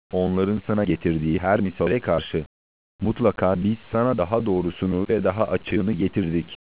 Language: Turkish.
onların sana getirdiği her misale karşı. Mutlaka biz sana daha doğrusunu ve daha açığını getirdik.